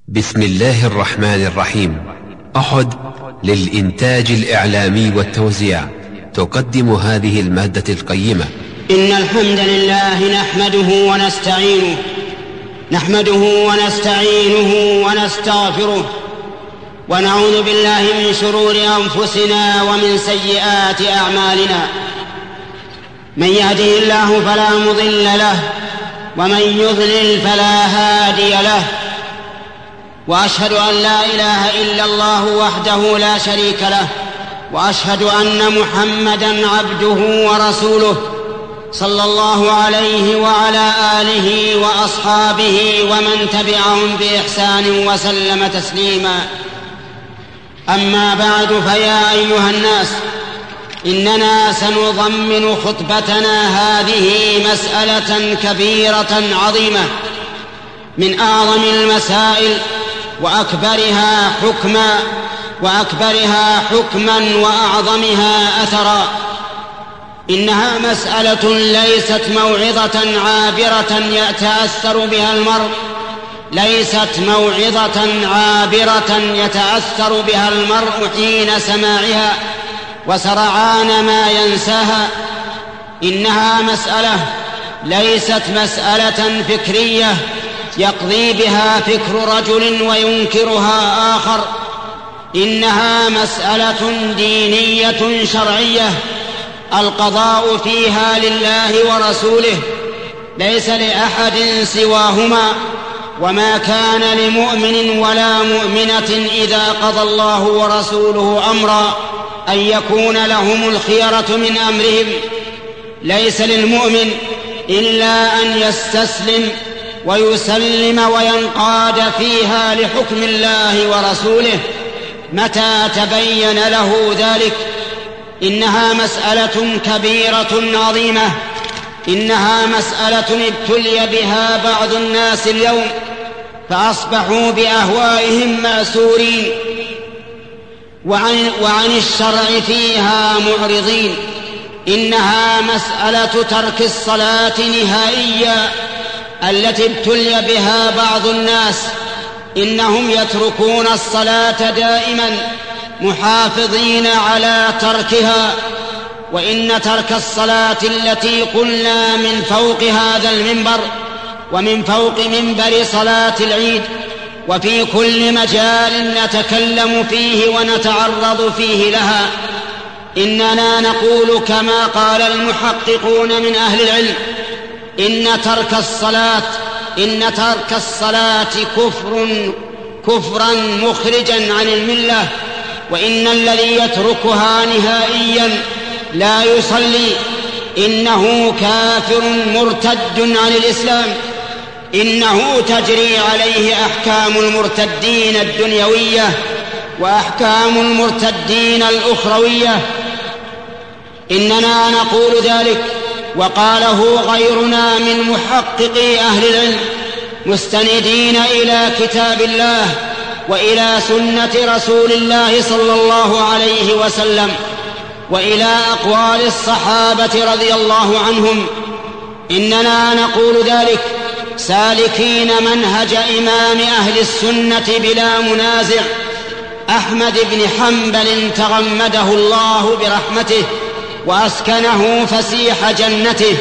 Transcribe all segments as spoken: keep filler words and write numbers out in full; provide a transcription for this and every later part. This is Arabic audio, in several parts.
بسم الله الرحمن الرحيم. أحد للإنتاج الإعلامي والتوزيع تقدم هذه المادة القيمة. إن الحمد لله نحمده ونستعينه نحمده ونستعينه ونستغفره ونعوذ بالله من شرور أنفسنا ومن سيئات أعمالنا. من يهده الله فلا مضل له ومن يضلل فلا هادي له، وأشهد أن لا إله إلا الله وحده لا شريك له، وأشهد أن محمدًا عبده ورسوله صلى الله عليه وعلى آله وأصحابه ومن تبعهم بإحسان وسلم تسليما. أما بعد، فيا أيها الناس، إننا سنضمن خطبتنا هذه مسألة كبيرة عظيمة من أعظم المسائل وأكبرها حكما وأكبرها حكما وأعظمها أثرا. إنها مسألة ليست موعظة عابرة يتأثر بها المرء ليست موعظة عابرة يتأثر بها المرء حين سماعها وسرعان ما ينساها. إنها مسألة ليست مسألة فكرية يقضي بها فكر رجل وينكرها آخر. إنها مسألة دينية شرعية القضاء فيها لله ورسوله، ليس لأحد سواهما. وما كان لمؤمن ولا مؤمنة إذا قضى الله ورسوله أمرا أن يكون لهم الخيرة من أمرهم. ليس للمؤمن إلا أن يستسلم ويسلم وينقاد فيها لحكم الله ورسوله متى تبين له ذلك. إنها مسألة كبيرة عظيمة. إنها مسألة ابتلي بها بعض الناس اليوم فأصبحوا بأهوائهم مأسورين وعن, وعن الشرع فيها معرضين. إنها مسألة ترك الصلاة نهائيا التي ابتلي بها بعض الناس. إنهم يتركون الصلاة دائما محافظين على تركها. وإن ترك الصلاة التي قلنا من فوق هذا المنبر ومن فوق منبر صلاة العيد وفي كل مجال نتكلم فيه ونتعرض فيه لها، إننا نقول كما قال المحققون من أهل العلم: إن ترك الصلاة إن ترك الصلاة كفر كفرا مخرجا عن الملة. وإن الذي يتركها نهائيا لا يصلي إنه كافر مرتد عن الإسلام. إنه تجري عليه أحكام المرتدين الدنيوية وأحكام المرتدين الأخروية. إننا نقول ذلك وقاله غيرنا من محققي أهل العلم مستندين إلى كتاب الله وإلى سنة رسول الله صلى الله عليه وسلم وإلى أقوال الصحابة رضي الله عنهم. إننا نقول ذلك سالكين منهج إمام أهل السنة بلا منازع أحمد بن حنبل تغمده الله برحمته وأسكنه فسيح جنته.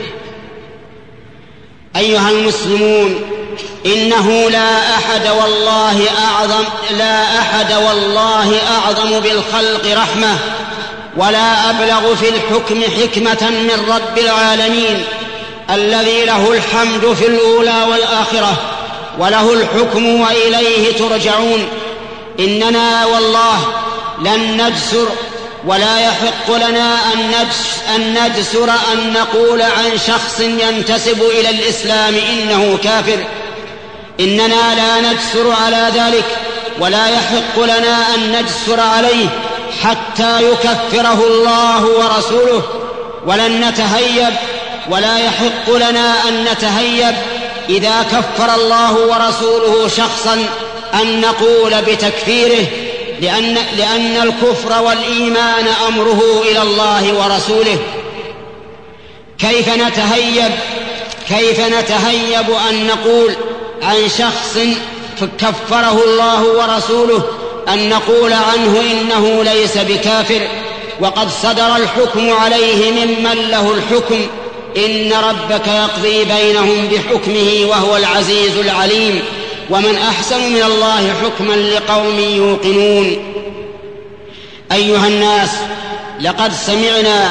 أيها المسلمون، إنه لا أحد والله أعظم لا أحد والله أعظم بالخلق رحمة ولا أبلغ في الحكم حكمة من رب العالمين الذي له الحمد في الأولى والآخرة وله الحكم وإليه ترجعون. إننا والله لن نجسر ولا يحق لنا أن نجسر أن نقول عن شخص ينتسب إلى الإسلام إنه كافر. إننا لا نجسر على ذلك ولا يحق لنا أن نجسر عليه حتى يكفره الله ورسوله. ولن نتهيب ولا يحق لنا أن نتهيب إذا كفر الله ورسوله شخصا أن نقول بتكفيره، لأن, لأن الكفر والإيمان أمره إلى الله ورسوله. كيف نتهيب كيف نتهيب أن نقول عن شخص كفره الله ورسوله أن نقول عنه إنه ليس بكافر، وقد صدر الحكم عليه ممن له الحكم. إن ربك يقضي بينهم بحكمه وهو العزيز العليم، ومن أحسن من الله حكما لقوم يوقنون. أيها الناس، لقد سمعنا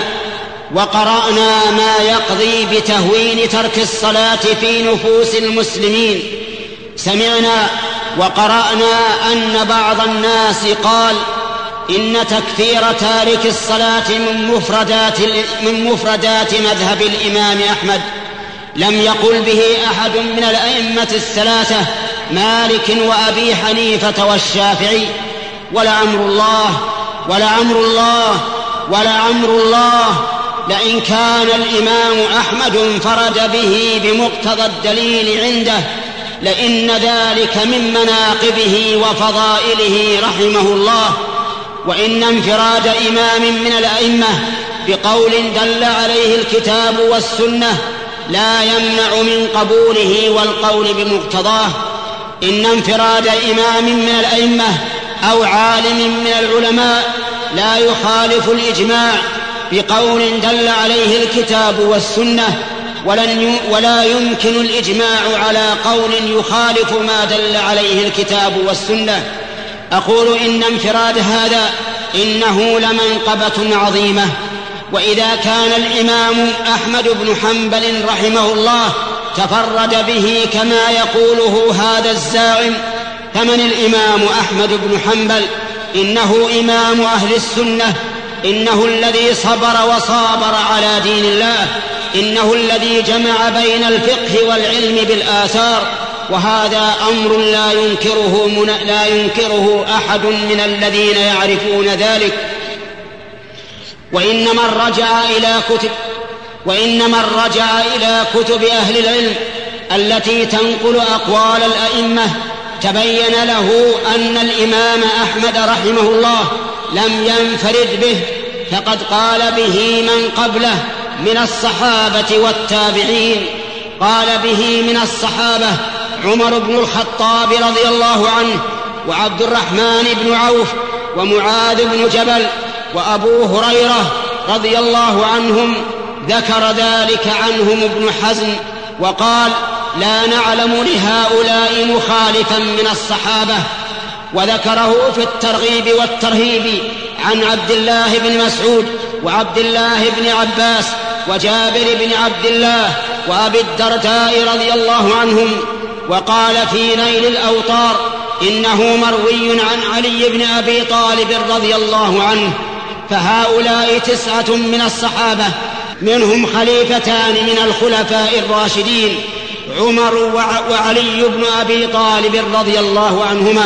وقرأنا ما يقضي بتهوين ترك الصلاة في نفوس المسلمين. سمعنا وقرأنا أن بعض الناس قال إن تكفير تارك الصلاة من مفردات, من مفردات مذهب الإمام أحمد. لم يقل به أحد من الأئمة الثلاثة مالك وأبي حنيفة والشافعي. ولعمر الله ولعمر الله ولعمر الله لئن كان الإمام أحمد انفرد به بمقتضى الدليل عنده لإن ذلك من مناقبه وفضائله رحمه الله. وإن انفراد إمام من الأئمة بقول دل عليه الكتاب والسنة لا يمنع من قبوله والقول بمقتضاه. إن انفراد إمام من الأئمة أو عالم من العلماء لا يخالف الإجماع بقول دل عليه الكتاب والسنة، ولن ولا يمكن الإجماع على قول يخالف ما دل عليه الكتاب والسنة. أقول إن انفراد هذا إنه لمنقبة عظيمة. وإذا كان الإمام أحمد بن حنبل رحمه الله تفرد به كما يقوله هذا الزاعم، فمن الإمام أحمد بن حنبل؟ إنه إمام أهل السنة، إنه الذي صبر وصابر على دين الله، إنه الذي جمع بين الفقه والعلم بالآثار، وهذا أمر لا ينكره, من لا ينكره أحد من الذين يعرفون ذلك. وإن من رجع إلى كتب وإن من رجع إلى كتب أهل العلم التي تنقل أقوال الأئمة تبين له أن الإمام أحمد رحمه الله لم ينفرد به، فقد قال به من قبله من الصحابة والتابعين. قال به من الصحابة عمر بن الخطاب رضي الله عنه، وعبد الرحمن بن عوف، ومعاذ بن جبل، وأبو هريرة رضي الله عنهم. ذكر ذلك عنهم ابن حزم وقال لا نعلم لهؤلاء مخالفا من الصحابة. وذكره في الترغيب والترهيب عن عبد الله بن مسعود وعبد الله بن عباس وجابر بن عبد الله وأبي الدرداء رضي الله عنهم. وقال في نيل الأوطار إنه مروي عن علي بن أبي طالب رضي الله عنه. فهؤلاء تسعة من الصحابة، منهم خليفتان من الخلفاء الراشدين عمر وعلي بن أبي طالب رضي الله عنهما.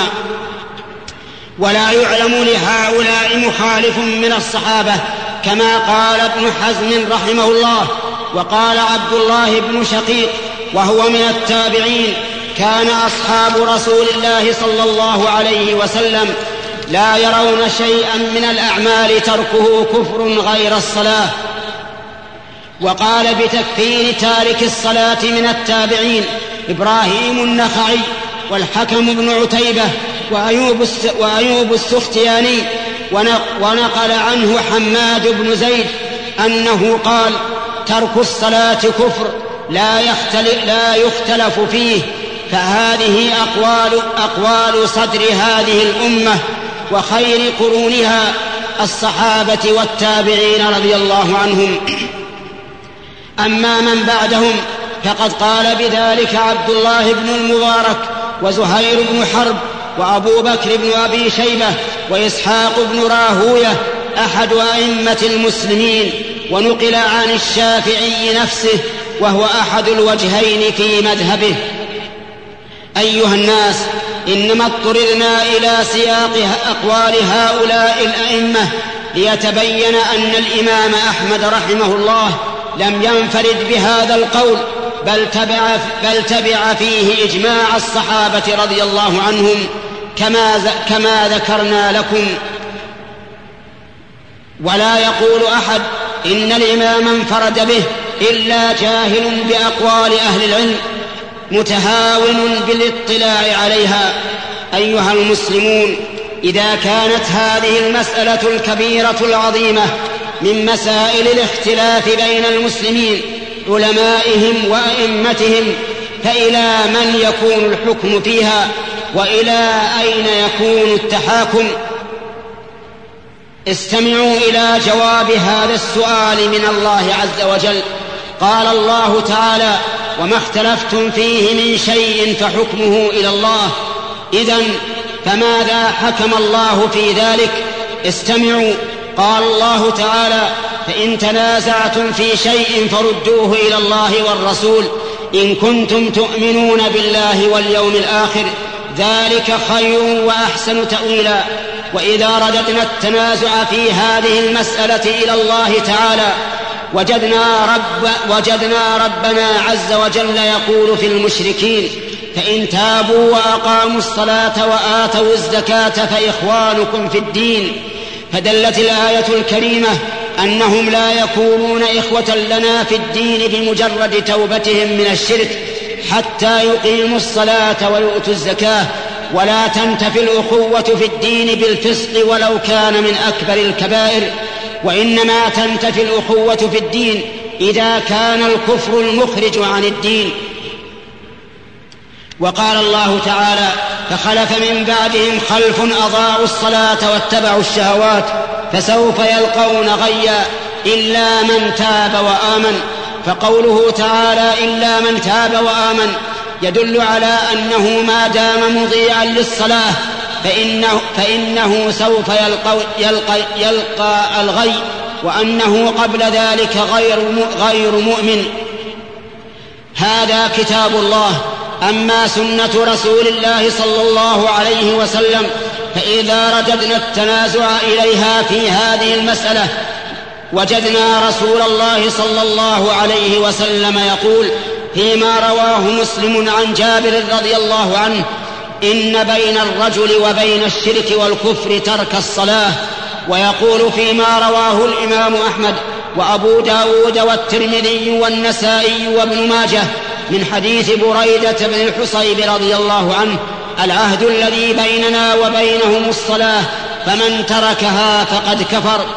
ولا يعلم لهؤلاء مخالف من الصحابة كما قال ابن حزم رحمه الله. وقال عبد الله بن شقيق وهو من التابعين كان أصحاب رسول الله صلى الله عليه وسلم لا يرون شيئا من الأعمال تركه كفر غير الصلاة. وقال بتكفير تارك الصلاة من التابعين إبراهيم النخعي والحكم بن عتيبة وأيوب, وأيوب السختياني. ونقل عنه حماد بن زيد أنه قال ترك الصلاة كفر لا يختلف, لا يختلف فيه. فهذه أقوال, أقوال صدر هذه الأمة وخير قرونها الصحابة والتابعين رضي الله عنهم. أما من بعدهم فقد قال بذلك عبد الله بن المبارك وزهير بن حرب وأبو بكر بن أبي شيبة وإسحاق بن راهوية أحد أئمة المسلمين. ونقل عن الشافعي نفسه وهو أحد الوجهين في مذهبه. أيها الناس، إنما اضطررنا إلى سياق أقوال هؤلاء الأئمة ليتبين أن الإمام أحمد رحمه الله لم ينفرد بهذا القول، بل تبع, بل تبع فيه إجماع الصحابة رضي الله عنهم كما, كما ذكرنا لكم. ولا يقول أحد إن الإمام انفرد به إلا جاهل بأقوال أهل العلم. متهاون بالاطلاع عليها. أيها المسلمون، إذا كانت هذه المسألة الكبيرة العظيمة من مسائل الاختلاف بين المسلمين علمائهم وأئمتهم، فإلى من يكون الحكم فيها وإلى أين يكون التحاكم؟ استمعوا إلى جواب هذا السؤال من الله عز وجل. قال الله تعالى: وما اختلفتم فيه من شيء فحكمه إلى الله. إذن فماذا حكم الله في ذلك؟ استمعوا. قال الله تعالى: فإن تنازعتم في شيء فردوه إلى الله والرسول إن كنتم تؤمنون بالله واليوم الآخر، ذلك خير وأحسن تأويلا. وإذا رددنا التنازع في هذه المسألة إلى الله تعالى وجدنا, رب وجدنا ربنا عز وجل يقول في المشركين: فإن تابوا وأقاموا الصلاة وآتوا الزكاة فإخوانكم في الدين. فدلت الآية الكريمة أنهم لا يكونون إخوة لنا في الدين بمجرد توبتهم من الشرك حتى يقيموا الصلاة ويؤتوا الزكاة، ولا تنتفي الأخوة في الدين بالفسق ولو كان من أكبر الكبائر، وإنما تنتفي الأخوة في الدين إذا كان الكفر المخرج عن الدين. وقال الله تعالى: فخلف من بعدهم خلف أضاعوا الصلاة واتبعوا الشهوات فسوف يلقون غيا إلا من تاب وآمن. فقوله تعالى إلا من تاب وآمن يدل على أنه ما دام مضيعا للصلاة فإنه, فإنه سوف يلقى, يلقى, يلقى الغي، وأنه قبل ذلك غير, غير مؤمن. هذا كتاب الله. أما سنة رسول الله صلى الله عليه وسلم فإذا رددنا التنازع إليها في هذه المسألة وجدنا رسول الله صلى الله عليه وسلم يقول فيما رواه مسلم عن جابر رضي الله عنه: إن بين الرجل وبين الشرك والكفر ترك الصلاة. ويقول فيما رواه الإمام أحمد وأبو داود والترمذي والنسائي وابن ماجه من حديث بريدة بن الحصيب رضي الله عنه: العهد الذي بيننا وبينهم الصلاة فمن تركها فقد كفر.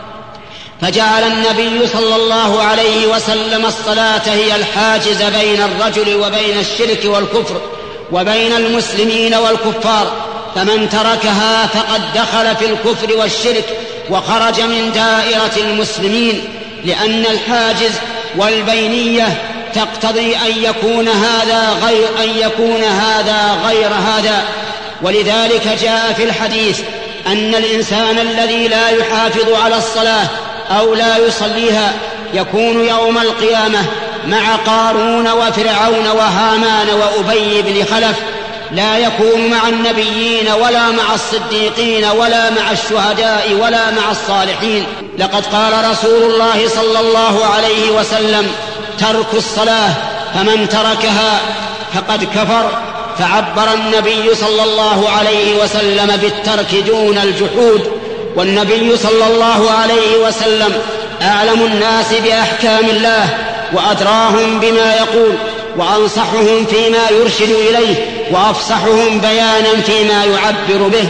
فجعل النبي صلى الله عليه وسلم الصلاة هي الحاجز بين الرجل وبين الشرك والكفر وبين المسلمين والكفار، فمن تركها فقد دخل في الكفر والشرك وخرج من دائرة المسلمين، لأن الحاجز والبينية تقتضي أن يكون هذا غير أن يكون هذا غير هذا. ولذلك جاء في الحديث أن الإنسان الذي لا يحافظ على الصلاة أو لا يصليها يكون يوم القيامة مع قارون وفرعون وهامان وأبي بن خلف، لا يكون مع النبيين ولا مع الصديقين ولا مع الشهداء ولا مع الصالحين. لقد قال رسول الله صلى الله عليه وسلم: ترك الصلاة فمن تركها فقد كفر. فعبر النبي صلى الله عليه وسلم بالترك دون الجحود. والنبي صلى الله عليه وسلم أعلم الناس بأحكام الله وأدراهم بما يقول وأنصحهم فيما يرشد إليه وأفصحهم بيانا فيما يعبر به.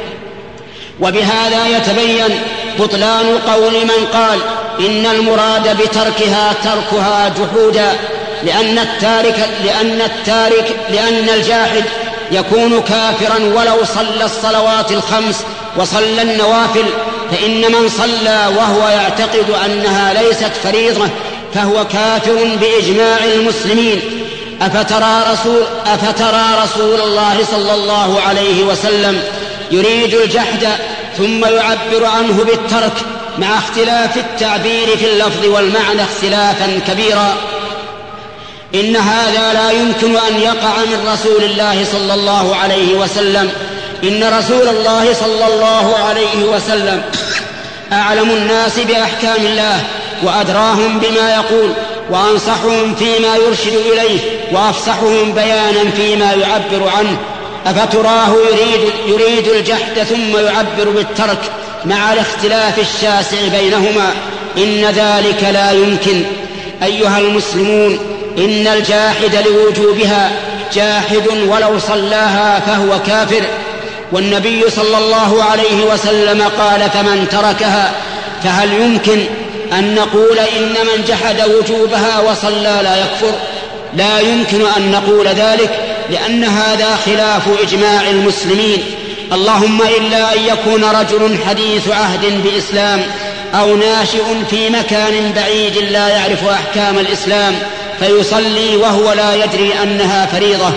وبهذا يتبين بطلان قول من قال إن المراد بتركها تركها جحودا، لأن التارك لأن التارك لأن الجاحد يكون كافرا ولو صلى الصلوات الخمس وصلى النوافل، فإن من صلى وهو يعتقد أنها ليست فريضة فهو كافر بإجماع المسلمين. أفترى رسول, أفترى رسول الله صلى الله عليه وسلم يريد الجحد ثم يعبر عنه بالترك مع اختلاف التعبير في اللفظ والمعنى اختلافا كبيرا؟ إن هذا لا يمكن أن يقع من رسول الله صلى الله عليه وسلم. إن رسول الله صلى الله عليه وسلم أعلم الناس بأحكام الله وأدراهم بما يقول وأنصحهم فيما يرشد إليه وأفصحهم بيانا فيما يعبر عنه. أفتراه يريد, يريد الجحد ثم يعبر بالترك مع الاختلاف الشاسع بينهما؟ إن ذلك لا يمكن. أيها المسلمون، إن الجاحد لوجوبها جاحد ولو صلاها فهو كافر. والنبي صلى الله عليه وسلم قال: فمن تركها. فهل يمكن أن نقول إن من جحد وجوبها وصلى لا يكفر؟ لا يمكن أن نقول ذلك، لأن هذا خلاف إجماع المسلمين، اللهم إلا أن يكون رجل حديث عهد بإسلام أو ناشئ في مكان بعيد لا يعرف أحكام الإسلام فيصلي وهو لا يدري أنها فريضة.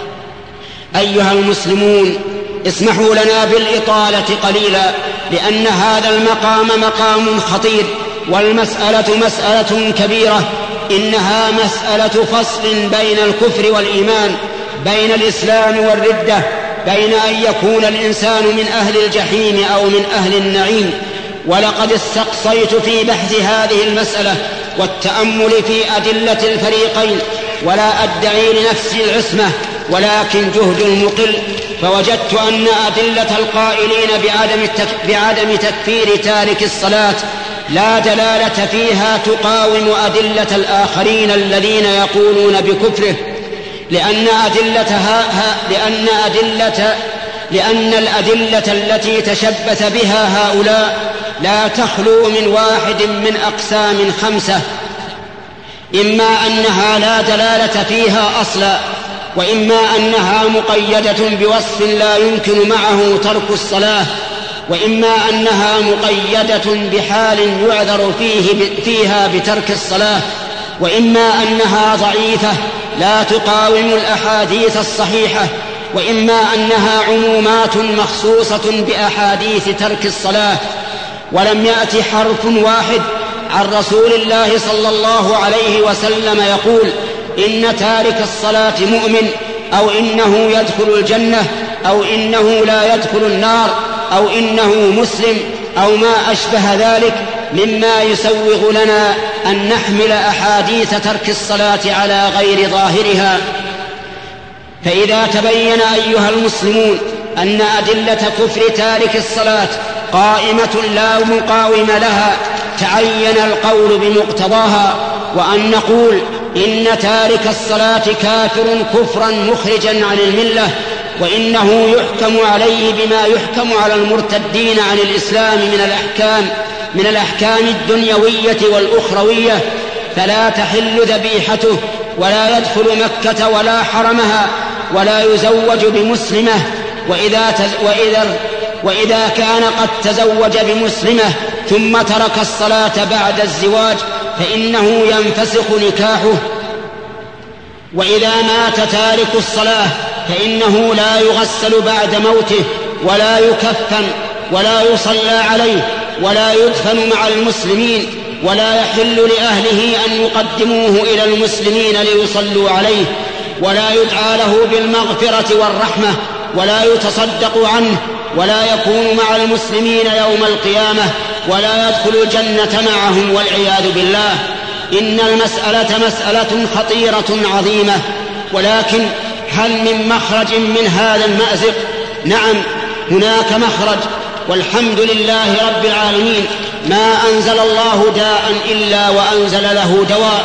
أيها المسلمون، اسمحوا لنا بالإطالة قليلا، لأن هذا المقام مقام خطير، والمسألة مسألة كبيرة، إنها مسألة فصل بين الكفر والإيمان، بين الإسلام والردة، بين أن يكون الإنسان من أهل الجحيم أو من أهل النعيم. ولقد استقصيت في بحث هذه المسألة والتأمل في أدلة الفريقين، ولا أدعي لنفسي العصمة، ولكن جهد مقل، فوجدت أن أدلة القائلين بعدم, بعدم تكفير تارك الصلاة لا دلالة فيها تقاوم أدلة الآخرين الذين يقولون بكفره، لأن أدلتها لأن أدلة لأن الأدلة التي تشبث بها هؤلاء لا تخلو من واحد من أقسام خمسة: إما أنها لا دلالة فيها أصلا، وإما أنها مقيدة بوصف لا يمكن معه ترك الصلاة، وإما أنها مقيدة بحال يعذر فيه فيها بترك الصلاة، وإما أنها ضعيفة لا تقاوم الأحاديث الصحيحة، وإما أنها عمومات مخصوصة بأحاديث ترك الصلاة. ولم يأت حرف واحد عن رسول الله صلى الله عليه وسلم يقول إن تارك الصلاة مؤمن، أو إنه يدخل الجنة، أو إنه لا يدخل النار، أو إنه مسلم، أو ما أشبه ذلك مما يسوغ لنا أن نحمل أحاديث ترك الصلاة على غير ظاهرها. فإذا تبين أيها المسلمون أن أدلة كفر تارك الصلاة قائمة لا مقاوم لها، تعين القول بمقتضاها، وأن نقول إن تارك الصلاة كافر كفرا مخرجا عن الملة، وإنه يحكم عليه بما يحكم على المرتدين عن الإسلام من الأحكام من الأحكام الدنيوية والأخروية، فلا تحل ذبيحته، ولا يدخل مكة ولا حرمها، ولا يزوج بمسلمة، وإذا, تز... وإذا... وإذا كان قد تزوج بمسلمة ثم ترك الصلاة بعد الزواج فإنه ينفسخ نكاحه. وإذا مات تارك الصلاة فإنه لا يغسل بعد موته، ولا يكفن، ولا يصلى عليه، ولا يدفن مع المسلمين، ولا يحل لأهله أن يقدموه إلى المسلمين ليصلوا عليه، ولا يدعى له بالمغفرة والرحمة، ولا يتصدق عنه، ولا يكون مع المسلمين يوم القيامة، ولا يدخل الجنة معهم والعياذ بالله. إن المسألة مسألة خطيرة عظيمة، ولكن هل من مخرج من هذا المأزق؟ نعم، هناك مخرج، والحمد لله رب العالمين، ما أنزل الله داء إلا وأنزل له دواء.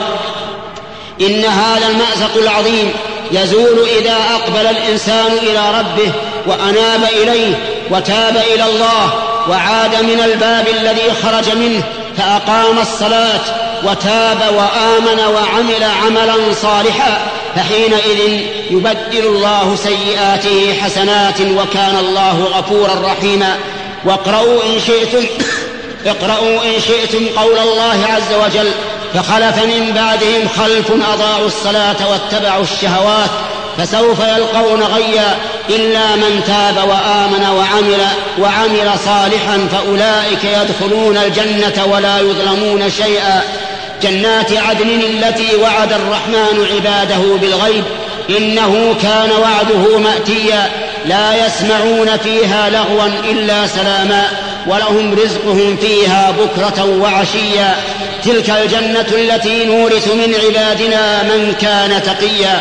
إن هذا المأزق العظيم يزول إذا أقبل الإنسان إلى ربه وأناب إليه وتاب إلى الله، وعاد من الباب الذي خرج منه فأقام الصلاة وتاب وآمن وعمل عملا صالحا، فحينئذ يبدل الله سيئاته حسنات، وكان الله غفورا رحيما. واقرأوا إن شئتم اقرأوا إن شئتم قول الله عز وجل: فخلف من بعدهم خلف أضاعوا الصلاة واتبعوا الشهوات فسوف يلقون غيا إلا من تاب وآمن وعمل, وعمل صالحا فأولئك يدخلون الجنة ولا يظلمون شيئا. جنات عدن التي وعد الرحمن عباده بالغيب إنه كان وعده مأتيا، لا يسمعون فيها لغوا إلا سلاما، ولهم رزقهم فيها بكرة وعشيا. تلك الجنة التي نورث من عبادنا من كان تقيا.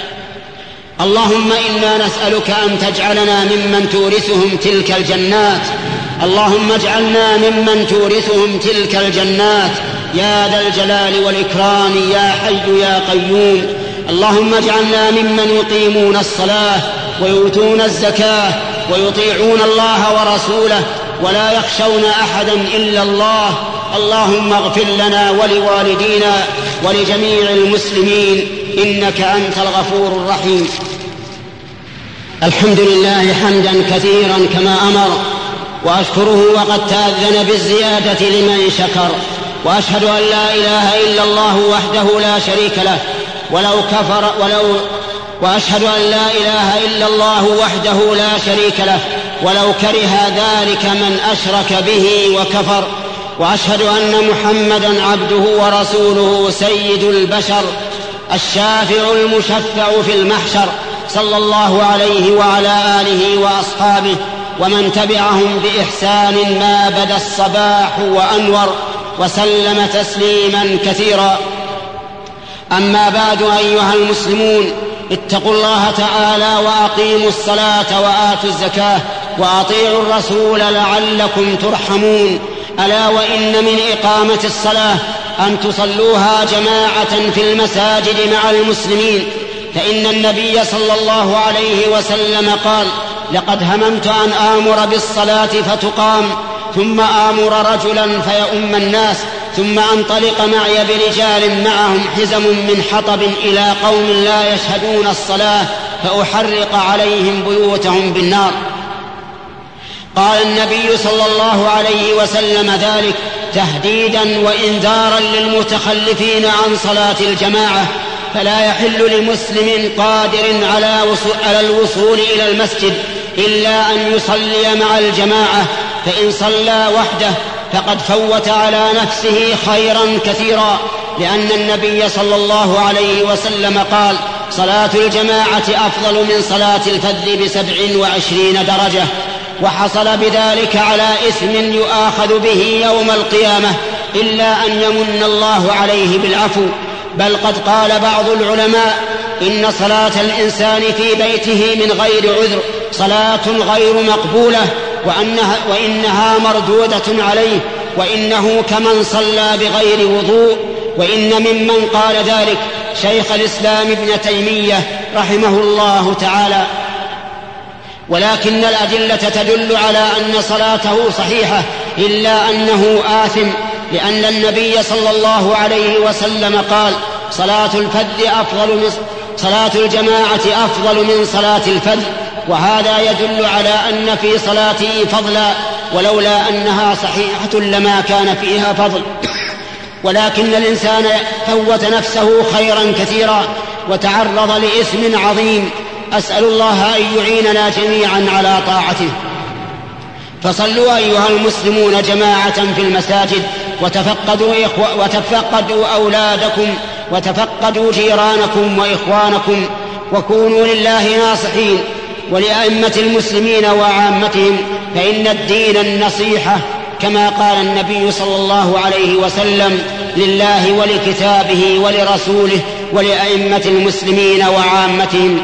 اللهم إنا نسألك أن تجعلنا ممن تورثهم تلك الجنات، اللهم اجعلنا ممن تورثهم تلك الجنات، يا ذا الجلال والإكرام يا حي يا قيوم. اللهم اجعلنا ممن يقيمون الصلاة ويؤتون الزكاة ويطيعون الله ورسوله ولا يخشون أحدا إلا الله. اللهم اغفر لنا ولوالدينا ولجميع المسلمين إنك أنت الغفور الرحيم. الحمد لله حمدا كثيرا كما أمر، وأشكره وقد تأذن بالزيادة لمن شكر، وأشهد أن لا إله إلا الله وحده لا شريك له ولو كفر ولو وأشهد أن لا إله إلا الله وحده لا شريك له ولو كره ذلك من أشرك به وكفر. وأشهد أن محمدا عبده ورسوله سيد البشر الشافع المشفع في المحشر، صلى الله عليه وعلى آله وأصحابه ومن تبعهم بإحسان ما بدا الصباح وأنور، وسلم تسليما كثيرا. أما بعد، أيها المسلمون، اتقوا الله تعالى وأقيموا الصلاة وآتوا الزكاة وأطيعوا الرسول لعلكم ترحمون. ألا وإن من إقامة الصلاة أن تصلوها جماعة في المساجد مع المسلمين، فإن النبي صلى الله عليه وسلم قال: لقد هممت أن آمر بالصلاة فتقام ثم آمر رجلا فيؤم الناس ثم أنطلق معي برجال معهم حزم من حطب إلى قوم لا يشهدون الصلاة فأحرق عليهم بيوتهم بالنار. قال النبي صلى الله عليه وسلم ذلك تهديدا وإنذارا للمتخلفين عن صلاة الجماعة، فلا يحل لمسلم قادر على الوصول إلى المسجد إلا أن يصلي مع الجماعة، فإن صلى وحده فقد فوت على نفسه خيرا كثيرا، لأن النبي صلى الله عليه وسلم قال: صلاة الجماعة أفضل من صلاة الفذ بسبع وعشرين درجة. وحصل بذلك على إثم يؤاخذ به يوم القيامة إلا أن يمن الله عليه بالعفو. بل قد قال بعض العلماء: إن صلاة الإنسان في بيته من غير عذر صلاة غير مقبولة، وأنها وإنها مردودة عليه، وإنه كمن صلى بغير وضوء. وإن ممن قال ذلك شيخ الإسلام ابن تيمية رحمه الله تعالى. ولكن الأدلة تدل على أن صلاته صحيحة، إلا أنه آثم، لأن النبي صلى الله عليه وسلم قال: صلاة الفذ أفضل من صلاة الجماعة أفضل من صلاة الفذ. وهذا يدل على أن في صلاته فضلا، ولولا أنها صحيحة لما كان فيها فضل. ولكن الإنسان فوت نفسه خيرا كثيرا وتعرض لإثم عظيم. أسأل الله أن يعيننا جميعا على طاعته. فصلوا أيها المسلمون جماعة في المساجد، وتفقدوا, إخو... وتفقدوا أولادكم وتفقدوا جيرانكم وإخوانكم، وكونوا لله ناصحين ولأئمة المسلمين وعامتهم، فإن الدين النصيحة، كما قال النبي صلى الله عليه وسلم: لله ولكتابه ولرسوله ولأئمة المسلمين وعامتهم.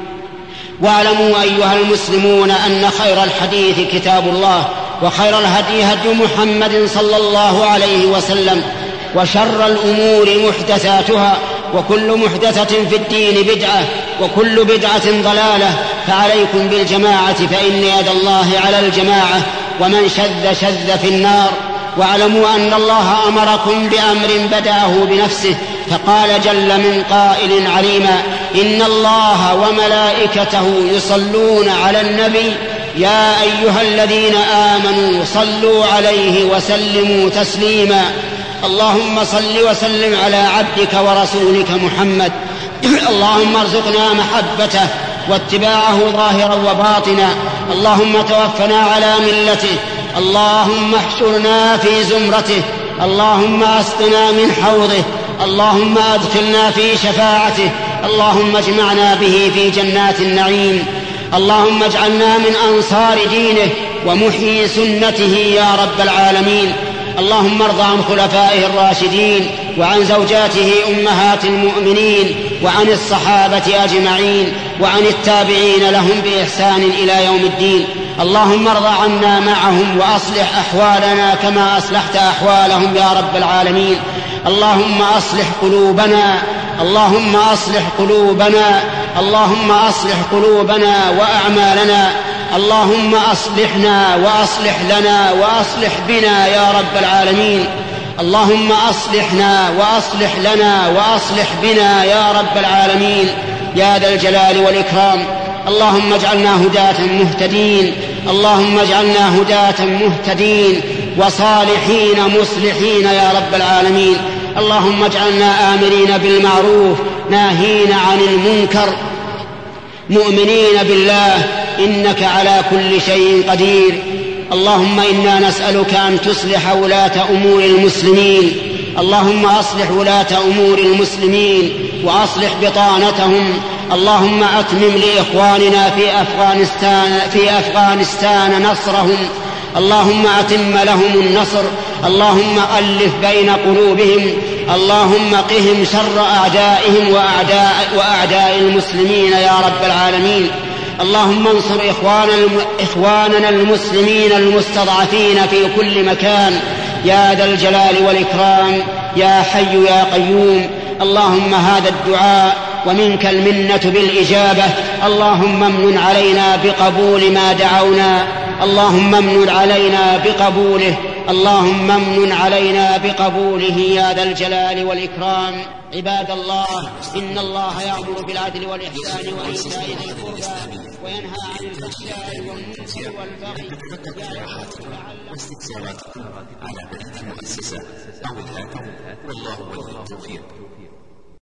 واعلموا أيها المسلمون أن خير الحديث كتاب الله، وخير الهدي هدي محمد صلى الله عليه وسلم، وشر الأمور محدثاتها، وكل محدثة في الدين بدعة، وكل بدعة ضلالة. فعليكم بالجماعة فإن يد الله على الجماعة، ومن شذ شذ في النار. واعلموا أن الله أمركم بأمر بدأه بنفسه، فقال جل من قائل عليما: إن الله وملائكته يصلون على النبي يا أيها الذين آمنوا صلوا عليه وسلموا تسليما. اللهم صل وسلم على عبدك ورسولك محمد. اللهم ارزقنا محبته واتباعه ظاهرا وباطنا. اللهم توفنا على ملته. اللهم احشرنا في زمرته. اللهم اسقنا من حوضه. اللهم أدخلنا في شفاعته. اللهم اجمعنا به في جنات النعيم. اللهم اجعلنا من أنصار دينه ومحيي سنته يا رب العالمين. اللهم ارض عن خلفائه الراشدين وعن زوجاته أمهات المؤمنين وعن الصحابة أجمعين وعن التابعين لهم بإحسان إلى يوم الدين. اللهم ارض عنا معهم وأصلح أحوالنا كما أصلحت أحوالهم يا رب العالمين. اللهم أصلح قلوبنا اللهم أصلح قلوبنا اللهم أصلح قلوبنا وأعمالنا. اللهم أصلحنا وأصلح لنا وأصلح بنا يا رب العالمين. اللهم أصلحنا وأصلح لنا وأصلح بنا يا رب العالمين يا ذا الجلال والإكرام. اللهم اجعلنا هداة مهتدين اللهم اجعلنا هداة مهتدين وصالحين مصلحين يا رب العالمين. اللهم اجعلنا آمرين بالمعروف ناهين عن المنكر مؤمنين بالله إنك على كل شيء قدير. اللهم إنا نسألك أن تصلح ولاة أمور المسلمين. اللهم أصلح ولاة أمور المسلمين وأصلح بطانتهم. اللهم أتمم لإخواننا في أفغانستان في أفغانستان نصرهم. اللهم أتم لهم النصر. اللهم ألف بين قلوبهم. اللهم قهم شر أعدائهم وأعداء, وأعداء المسلمين يا رب العالمين. اللهم انصر إخواننا المسلمين المستضعفين في كل مكان يا ذا الجلال والإكرام يا حي يا قيوم. اللهم هذا الدعاء ومنك المنة بالإجابة. اللهم امن علينا بقبول ما دعونا اللهم امن علينا بقبوله اللهم امن علينا بقبوله يا ذا الجلال والإكرام. عباد الله إن الله يأمر بالعدل والإحسان وإيتاء ذي القربى وينهى عن الفحشاء والمنكر والبغي واستفسارات على هذه المؤسسة أو الهاتف والله ولي التوفيق.